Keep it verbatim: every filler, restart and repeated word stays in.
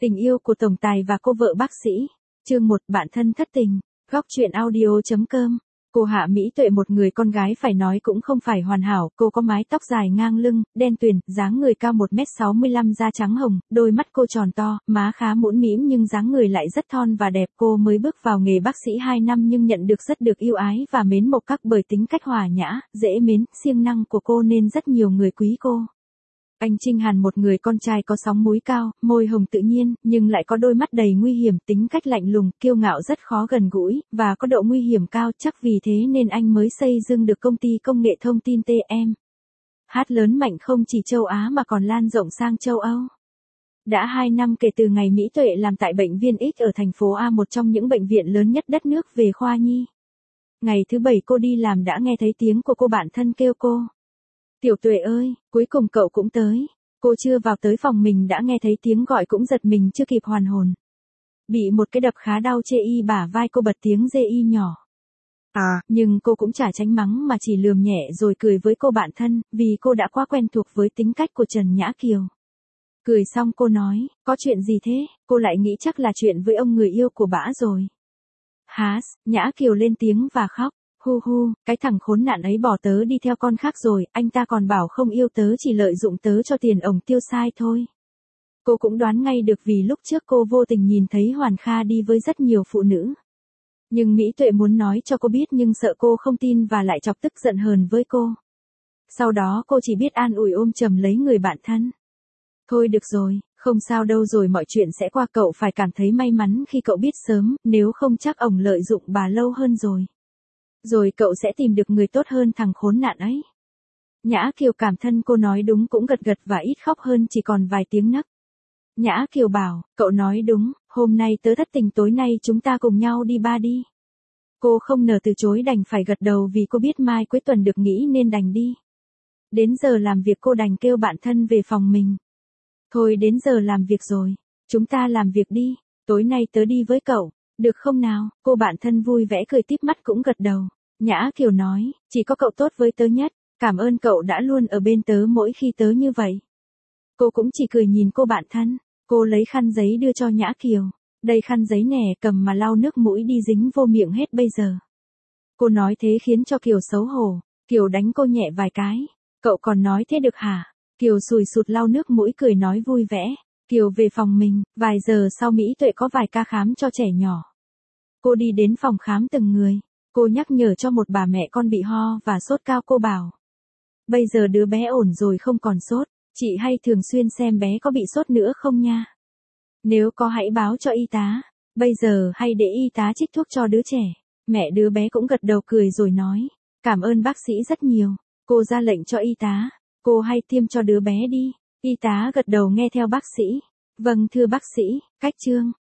Tình yêu của tổng tài và cô vợ bác sĩ. Chương một, bạn thân thất tình. Góc truyện audio.com. Cô Hạ Mỹ Tuệ, một người con gái phải nói cũng không phải hoàn hảo, cô có mái tóc dài ngang lưng, đen tuyền, dáng người cao một mét sáu mươi lăm, da trắng hồng, đôi mắt cô tròn to, má khá mũm mĩm nhưng dáng người lại rất thon và đẹp. Cô mới bước vào nghề bác sĩ hai năm nhưng nhận được rất được yêu ái và mến mộ các bởi tính cách hòa nhã, dễ mến, siêng năng của cô nên rất nhiều người quý cô. Anh Trinh Hàn, một người con trai có sóng múi cao, môi hồng tự nhiên, nhưng lại có đôi mắt đầy nguy hiểm, tính cách lạnh lùng, kiêu ngạo, rất khó gần gũi, và có độ nguy hiểm cao, chắc vì thế nên anh mới xây dựng được công ty công nghệ thông tin tê em hát lớn mạnh không chỉ châu Á mà còn lan rộng sang châu Âu. Đã hai năm kể từ ngày Mỹ Tuệ làm tại bệnh viện X ở thành phố A, một trong những bệnh viện lớn nhất đất nước về khoa nhi. Ngày thứ bảy cô đi làm đã nghe thấy tiếng của cô bạn thân kêu cô. Tiểu Tuệ ơi, cuối cùng cậu cũng tới. Cô chưa vào tới phòng mình đã nghe thấy tiếng gọi, cũng giật mình chưa kịp hoàn hồn. Bị một cái đập khá đau chê y bả vai, cô bật tiếng dê y nhỏ. À, nhưng cô cũng chả tránh mắng mà chỉ lườm nhẹ rồi cười với cô bạn thân, vì cô đã quá quen thuộc với tính cách của Trần Nhã Kiều. Cười xong cô nói, có chuyện gì thế? Cô lại nghĩ chắc là chuyện với ông người yêu của bả rồi. Há, Nhã Kiều lên tiếng và khóc. Hu hu, cái thằng khốn nạn ấy bỏ tớ đi theo con khác rồi, anh ta còn bảo không yêu tớ, chỉ lợi dụng tớ cho tiền ổng tiêu xài thôi. Cô cũng đoán ngay được vì lúc trước cô vô tình nhìn thấy Hoàn Kha đi với rất nhiều phụ nữ. Nhưng Mỹ Tuệ muốn nói cho cô biết nhưng sợ cô không tin và lại chọc tức giận hờn với cô. Sau đó cô chỉ biết an ủi ôm chầm lấy người bạn thân. Thôi được rồi, không sao đâu rồi, mọi chuyện sẽ qua, cậu phải cảm thấy may mắn khi cậu biết sớm, nếu không chắc ổng lợi dụng bà lâu hơn rồi. Rồi cậu sẽ tìm được người tốt hơn thằng khốn nạn ấy. Nhã Kiều cảm thân cô nói đúng, cũng gật gật và ít khóc hơn chỉ còn vài tiếng nấc. Nhã Kiều bảo, cậu nói đúng, hôm nay tớ thất tình, tối nay chúng ta cùng nhau đi ba đi. Cô không nỡ từ chối, đành phải gật đầu vì cô biết mai cuối tuần được nghỉ nên đành đi. Đến giờ làm việc cô đành kêu bạn thân về phòng mình. Thôi đến giờ làm việc rồi, chúng ta làm việc đi, tối nay tớ đi với cậu. Được không nào? Cô bạn thân vui vẻ cười tít mắt cũng gật đầu. Nhã Kiều nói, chỉ có cậu tốt với tớ nhất, cảm ơn cậu đã luôn ở bên tớ mỗi khi tớ như vậy. Cô cũng chỉ cười nhìn cô bạn thân. Cô lấy khăn giấy đưa cho Nhã Kiều. Đây khăn giấy nè, cầm mà lau nước mũi đi, dính vô miệng hết bây giờ. Cô nói thế khiến cho Kiều xấu hổ. Kiều đánh cô nhẹ vài cái. Cậu còn nói thế được hả? Kiều sùi sụt lau nước mũi cười nói vui vẻ. Kiều về phòng mình, vài giờ sau Mỹ Tuệ có vài ca khám cho trẻ nhỏ. Cô đi đến phòng khám từng người. Cô nhắc nhở cho một bà mẹ con bị ho và sốt cao. Cô bảo, bây giờ đứa bé ổn rồi, không còn sốt. Chị hay thường xuyên xem bé có bị sốt nữa không nha. Nếu có hãy báo cho y tá. Bây giờ hay để y tá trích thuốc cho đứa trẻ. Mẹ đứa bé cũng gật đầu cười rồi nói, cảm ơn bác sĩ rất nhiều. Cô ra lệnh cho y tá, cô hay tiêm cho đứa bé đi. Y tá gật đầu nghe theo bác sĩ. Vâng thưa bác sĩ, cách chương.